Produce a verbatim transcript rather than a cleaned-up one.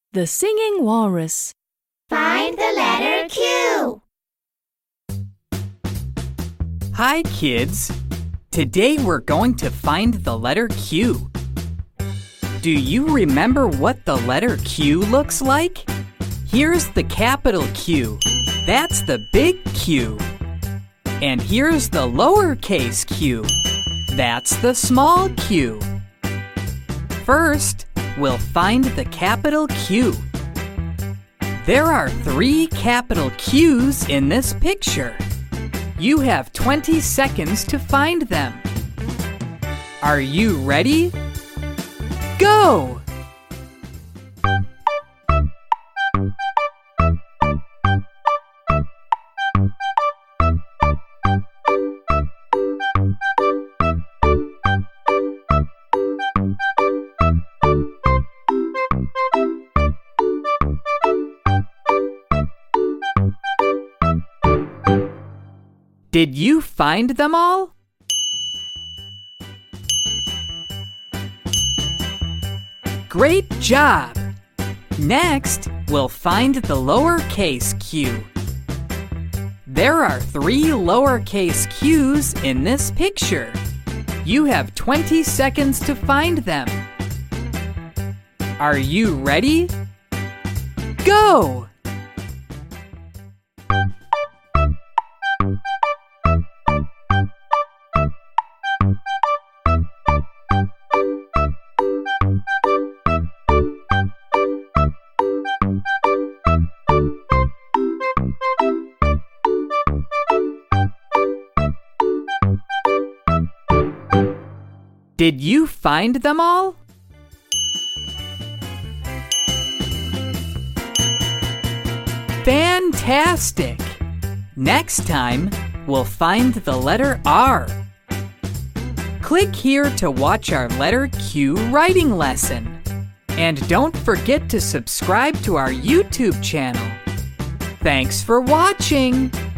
The Singing Walrus. Find the letter Q. Hi, kids. Today we're going to find the letter Q. Do you remember what the letter Q looks like? Here's the capital Q. That's the big Q. And here's the lowercase q. That's the small q. First, we'll find the capital Q. There are three capital Q's in this picture. You have twenty seconds to find them. Are you ready? Go! Did you find them all? Great job! Next, we'll find the lowercase q. There are three lowercase q's in this picture. You have twenty seconds to find them. Are you ready? Go! Did you find them all? Fantastic! Next time, we'll find the letter R. Click here to watch our letter Q writing lesson. And don't forget to subscribe to our YouTube channel. Thanks for watching!